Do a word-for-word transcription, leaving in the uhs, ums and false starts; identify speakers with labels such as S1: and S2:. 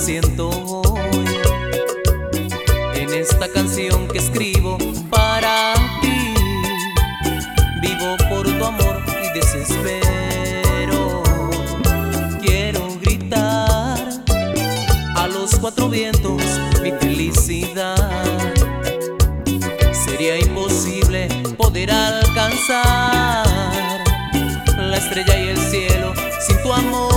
S1: siento hoy en esta canción que escribo para ti. Vivo por tu amor y desespero. Quiero gritar a los cuatro vientos mi felicidad. Sería imposible poder alcanzar la estrella y el cielo sin tu amor.